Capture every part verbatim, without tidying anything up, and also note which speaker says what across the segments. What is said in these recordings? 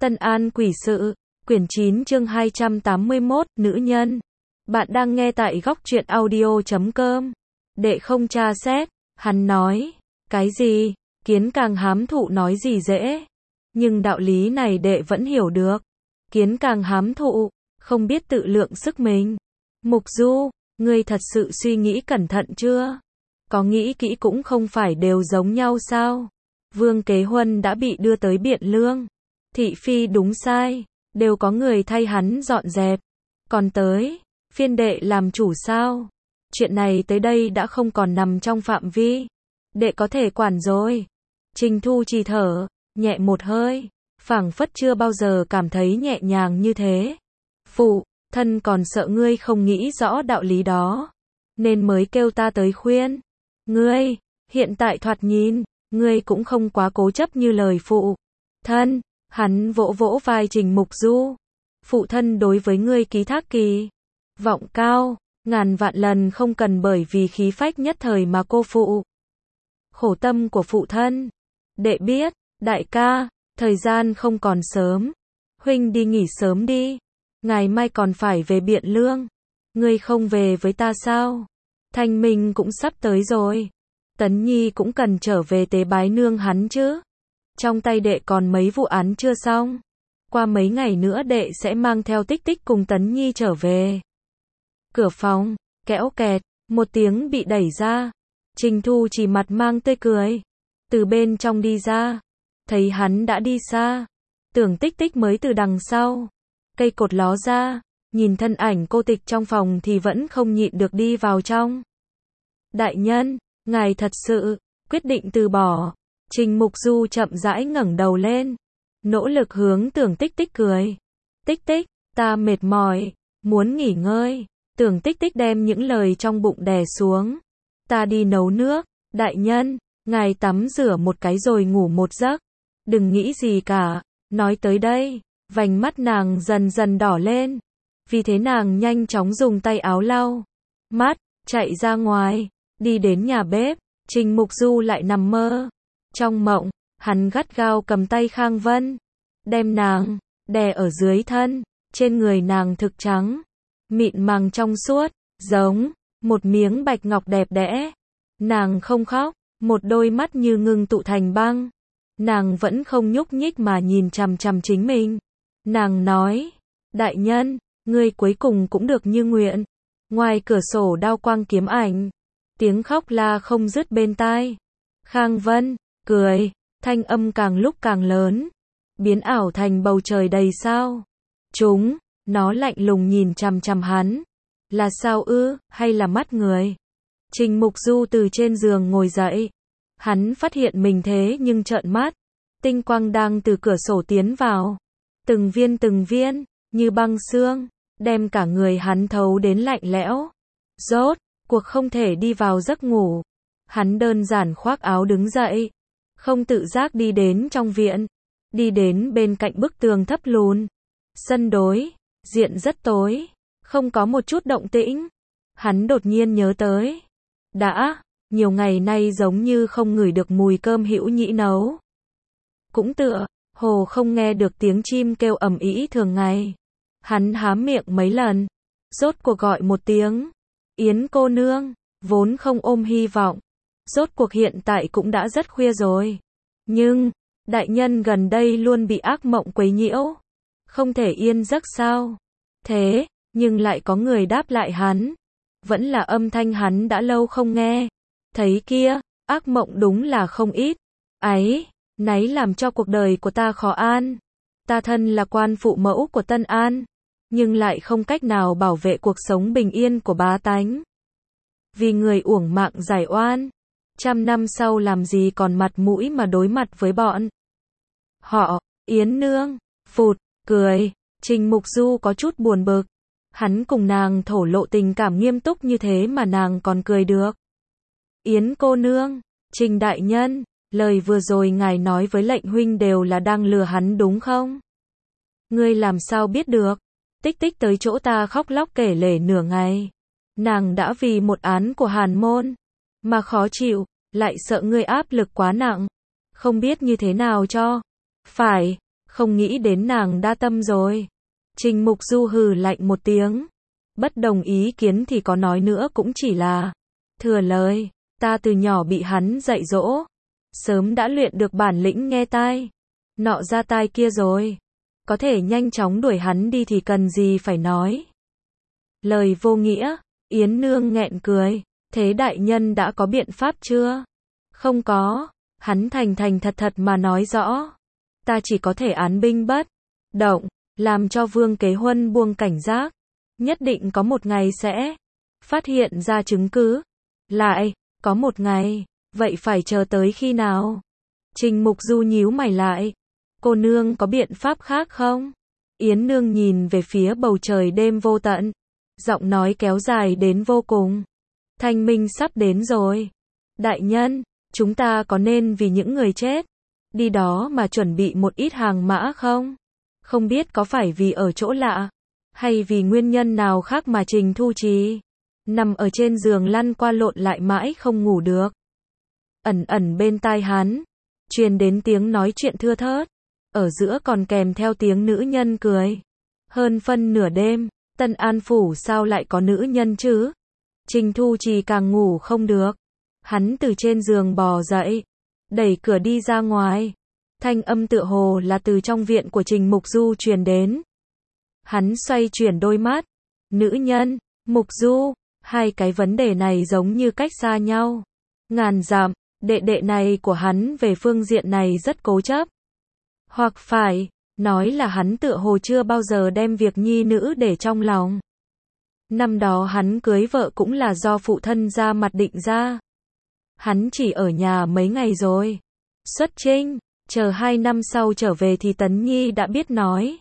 Speaker 1: Tân An quỷ sự, quyển chín chương hai trăm tám mươi mốt, nữ nhân. Bạn đang nghe tại góc truyện audio chấm com. Đệ không tra xét, hắn nói, cái gì, kiến càng hám thụ nói gì dễ. Nhưng đạo lý này đệ vẫn hiểu được. Kiến càng hám thụ, không biết tự lượng sức mình. Mục Du, ngươi thật sự suy nghĩ cẩn thận chưa? Có nghĩ kỹ cũng không phải đều giống nhau sao? Vương Kế Huân đã bị đưa tới Biện Lương. Thị phi đúng sai, đều có người thay hắn dọn dẹp. Còn tới, phiên đệ làm chủ sao? Chuyện này tới đây đã không còn nằm trong phạm vi. Đệ có thể quản rồi. Trình Thu Trì thở, nhẹ một hơi, phảng phất chưa bao giờ cảm thấy nhẹ nhàng như thế. Phụ, thân còn sợ ngươi không nghĩ rõ đạo lý đó, nên mới kêu ta tới khuyên. Ngươi, hiện tại thoạt nhìn, ngươi cũng không quá cố chấp như lời phụ thân. Hắn vỗ vỗ vai Trình Mục Du. Phụ thân đối với ngươi ký thác kỳ vọng cao, ngàn vạn lần không cần bởi vì khí phách nhất thời mà cô phụ khổ tâm của phụ thân. Đệ biết, đại ca, thời gian không còn sớm. Huynh đi nghỉ sớm đi. Ngày mai còn phải về Biện Lương. Ngươi không về với ta sao? Thanh minh cũng sắp tới rồi. Tấn Nhi cũng cần trở về tế bái nương hắn chứ. Trong tay đệ còn mấy vụ án chưa xong. Qua mấy ngày nữa đệ sẽ mang theo Tích Tích cùng Tấn Nhi trở về. Cửa phòng, kẽo kẹt, một tiếng bị đẩy ra. Trình Thu chỉ mặt mang tươi cười. Từ bên trong đi ra. Thấy hắn đã đi xa. Tưởng Tích Tích mới từ đằng sau. Cây cột ló ra. Nhìn thân ảnh cô tịch trong phòng thì vẫn không nhịn được đi vào trong. Đại nhân, ngài thật sự quyết định từ bỏ. Trình Mục Du chậm rãi ngẩng đầu lên, nỗ lực hướng Tưởng Tích Tích cười. Tích Tích, ta mệt mỏi, muốn nghỉ ngơi. Tưởng Tích Tích đem những lời trong bụng đè xuống. Ta đi nấu nước. Đại nhân, ngài tắm rửa một cái rồi ngủ một giấc. Đừng nghĩ gì cả. Nói tới đây, vành mắt nàng dần dần đỏ lên. Vì thế nàng nhanh chóng dùng tay áo lau mắt, chạy ra ngoài, đi đến nhà bếp. Trình Mục Du lại nằm mơ. Trong mộng, hắn gắt gao cầm tay Khang Vân, đem nàng đè ở dưới thân. Trên người nàng thực trắng, mịn màng trong suốt, giống một miếng bạch ngọc đẹp đẽ. Nàng không khóc, một đôi mắt như ngưng tụ thành băng. Nàng vẫn không nhúc nhích mà nhìn chằm chằm chính mình. Nàng nói, đại nhân, ngươi cuối cùng cũng được như nguyện. Ngoài cửa sổ đao quang kiếm ảnh, tiếng khóc la không dứt bên tai. Khang Vân cười, thanh âm càng lúc càng lớn, biến ảo thành bầu trời đầy sao. Chúng, nó lạnh lùng nhìn chằm chằm hắn. Là sao ư, hay là mắt người? Trình Mục Du từ trên giường ngồi dậy. Hắn phát hiện mình thế nhưng trợn mắt. Tinh quang đang từ cửa sổ tiến vào. Từng viên từng viên, như băng xương, đem cả người hắn thấu đến lạnh lẽo. Rốt cuộc không thể đi vào giấc ngủ. Hắn đơn giản khoác áo đứng dậy. Không tự giác đi đến trong viện. Đi đến bên cạnh bức tường thấp lùn. Sân đối, diện rất tối. Không có một chút động tĩnh. Hắn đột nhiên nhớ tới. Đã, nhiều ngày nay giống như không ngửi được mùi cơm Hữu Nhĩ nấu. Cũng tựa, hồ không nghe được tiếng chim kêu ầm ĩ thường ngày. Hắn há miệng mấy lần. Rốt cuộc gọi một tiếng. Yến cô nương, vốn không ôm hy vọng. Rốt cuộc hiện tại cũng đã rất khuya rồi. Nhưng, đại nhân gần đây luôn bị ác mộng quấy nhiễu. Không thể yên giấc sao? Thế, nhưng lại có người đáp lại hắn. Vẫn là âm thanh hắn đã lâu không nghe. Thấy kia, ác mộng đúng là không ít. Ấy, náy làm cho cuộc đời của ta khó an. Ta thân là quan phụ mẫu của Tân An, nhưng lại không cách nào bảo vệ cuộc sống bình yên của bá tánh. Vì người uổng mạng giải oan. Trăm năm sau làm gì còn mặt mũi mà đối mặt với bọn họ. Yến nương, phụt, cười. Trình Mục Du có chút buồn bực. Hắn cùng nàng thổ lộ tình cảm nghiêm túc như thế mà nàng còn cười được. Yến cô nương, Trình đại nhân, lời vừa rồi ngài nói với lệnh huynh đều là đang lừa hắn đúng không? Ngươi làm sao biết được? Tích Tích tới chỗ ta khóc lóc kể lể nửa ngày. Nàng đã vì một án của Hàn môn mà khó chịu, lại sợ ngươi áp lực quá nặng, không biết như thế nào cho phải. Không nghĩ đến nàng đa tâm rồi. Trình Mục Du hừ lạnh một tiếng. Bất đồng ý kiến thì có nói nữa cũng chỉ là thừa lời. Ta từ nhỏ bị hắn dạy dỗ. Sớm đã luyện được bản lĩnh nghe tai. Nọ ra tai kia rồi. Có thể nhanh chóng đuổi hắn đi thì cần gì phải nói. Lời vô nghĩa. Yến Nương nghẹn cười. Thế đại nhân đã có biện pháp chưa? Không có. Hắn thành thành thật thật mà nói rõ. Ta chỉ có thể án binh bất động. Làm cho Vương Kế Huân buông cảnh giác. Nhất định có một ngày sẽ phát hiện ra chứng cứ. Lại, có một ngày. Vậy phải chờ tới khi nào? Trình Mục Du nhíu mày lại. Cô nương có biện pháp khác không? Yến Nương nhìn về phía bầu trời đêm vô tận. Giọng nói kéo dài đến vô cùng. Thanh minh sắp đến rồi. Đại nhân, chúng ta có nên vì những người chết đi đó mà chuẩn bị một ít hàng mã không? Không biết có phải vì ở chỗ lạ, hay vì nguyên nhân nào khác mà Trình Thu Trì nằm ở trên giường lăn qua lộn lại mãi không ngủ được. Ẩn ẩn bên tai hắn, truyền đến tiếng nói chuyện thưa thớt, ở giữa còn kèm theo tiếng nữ nhân cười. Hơn phân nửa đêm, Tân An Phủ sao lại có nữ nhân chứ? Trình Thu Trì càng ngủ không được. Hắn từ trên giường bò dậy, đẩy cửa đi ra ngoài. Thanh âm tựa hồ là từ trong viện của Trình Mục Du truyền đến. Hắn xoay chuyển đôi mắt. Nữ nhân, Mục Du, hai cái vấn đề này giống như cách xa nhau ngàn dặm. Đệ đệ này của hắn về phương diện này rất cố chấp. Hoặc phải nói là hắn tựa hồ chưa bao giờ đem việc nhi nữ để trong lòng. Năm đó hắn cưới vợ cũng là do phụ thân ra mặt định ra. Hắn chỉ ở nhà mấy ngày rồi. Xuất trinh, chờ hai năm sau trở về thì Tấn Nhi đã biết nói.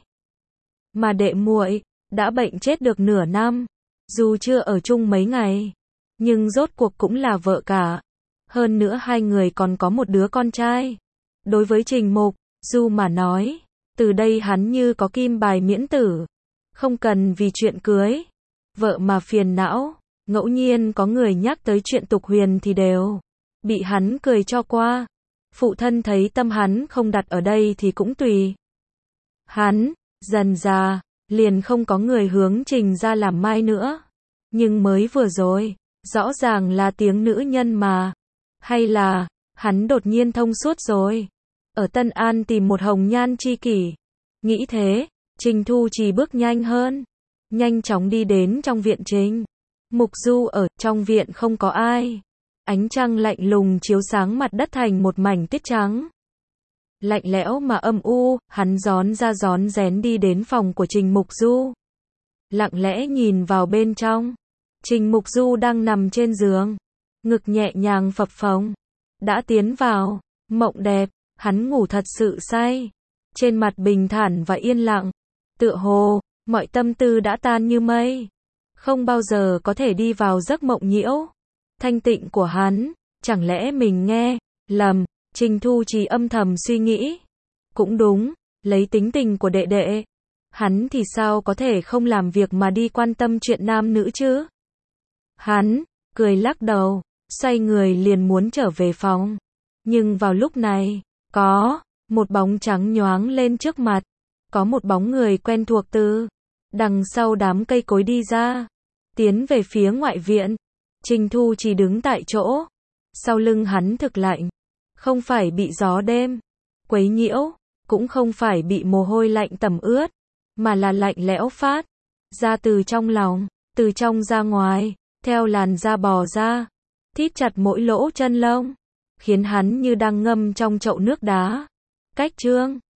Speaker 1: Mà đệ muội đã bệnh chết được nửa năm. Dù chưa ở chung mấy ngày, nhưng rốt cuộc cũng là vợ cả. Hơn nữa hai người còn có một đứa con trai. Đối với Trình Mục Du mà nói, từ đây hắn như có kim bài miễn tử. Không cần vì chuyện cưới vợ mà phiền não. Ngẫu nhiên có người nhắc tới chuyện tục huyền thì đều bị hắn cười cho qua. Phụ thân thấy tâm hắn không đặt ở đây thì cũng tùy hắn. Dần già, liền không có người hướng Trình ra làm mai nữa. Nhưng mới vừa rồi, rõ ràng là tiếng nữ nhân mà. Hay là, hắn đột nhiên thông suốt rồi. Ở Tân An tìm một hồng nhan chi kỷ. Nghĩ thế, Trình Thu Trì bước nhanh hơn. Nhanh chóng đi đến trong viện Trình Mục Du ở trong viện không có ai. Ánh trăng lạnh lùng chiếu sáng mặt đất thành một mảnh tuyết trắng. Lạnh lẽo mà âm u, hắn rón ra rón rén đi đến phòng của Trình Mục Du. Lặng lẽ nhìn vào bên trong. Trình Mục Du đang nằm trên giường. Ngực nhẹ nhàng phập phồng. Đã tiến vào mộng đẹp, hắn ngủ thật sự say. Trên mặt bình thản và yên lặng. Tựa hồ, mọi tâm tư đã tan như mây. Không bao giờ có thể đi vào giấc mộng nhiễu. Thanh tịnh của hắn, chẳng lẽ mình nghe lầm? Trình Thu Trì âm thầm suy nghĩ. Cũng đúng, lấy tính tình của đệ đệ, hắn thì sao có thể không làm việc mà đi quan tâm chuyện nam nữ chứ? Hắn cười lắc đầu, xoay người liền muốn trở về phòng. Nhưng vào lúc này, có một bóng trắng nhoáng lên trước mặt. Có một bóng người quen thuộc từ đằng sau đám cây cối đi ra, tiến về phía ngoại viện. Trình Thu chỉ đứng tại chỗ, sau lưng hắn thực lạnh, không phải bị gió đêm quấy nhiễu, cũng không phải bị mồ hôi lạnh tẩm ướt, mà là lạnh lẽo phát ra từ trong lòng, từ trong ra ngoài, theo làn da bò ra, thít chặt mỗi lỗ chân lông, khiến hắn như đang ngâm trong chậu nước đá. Cách chương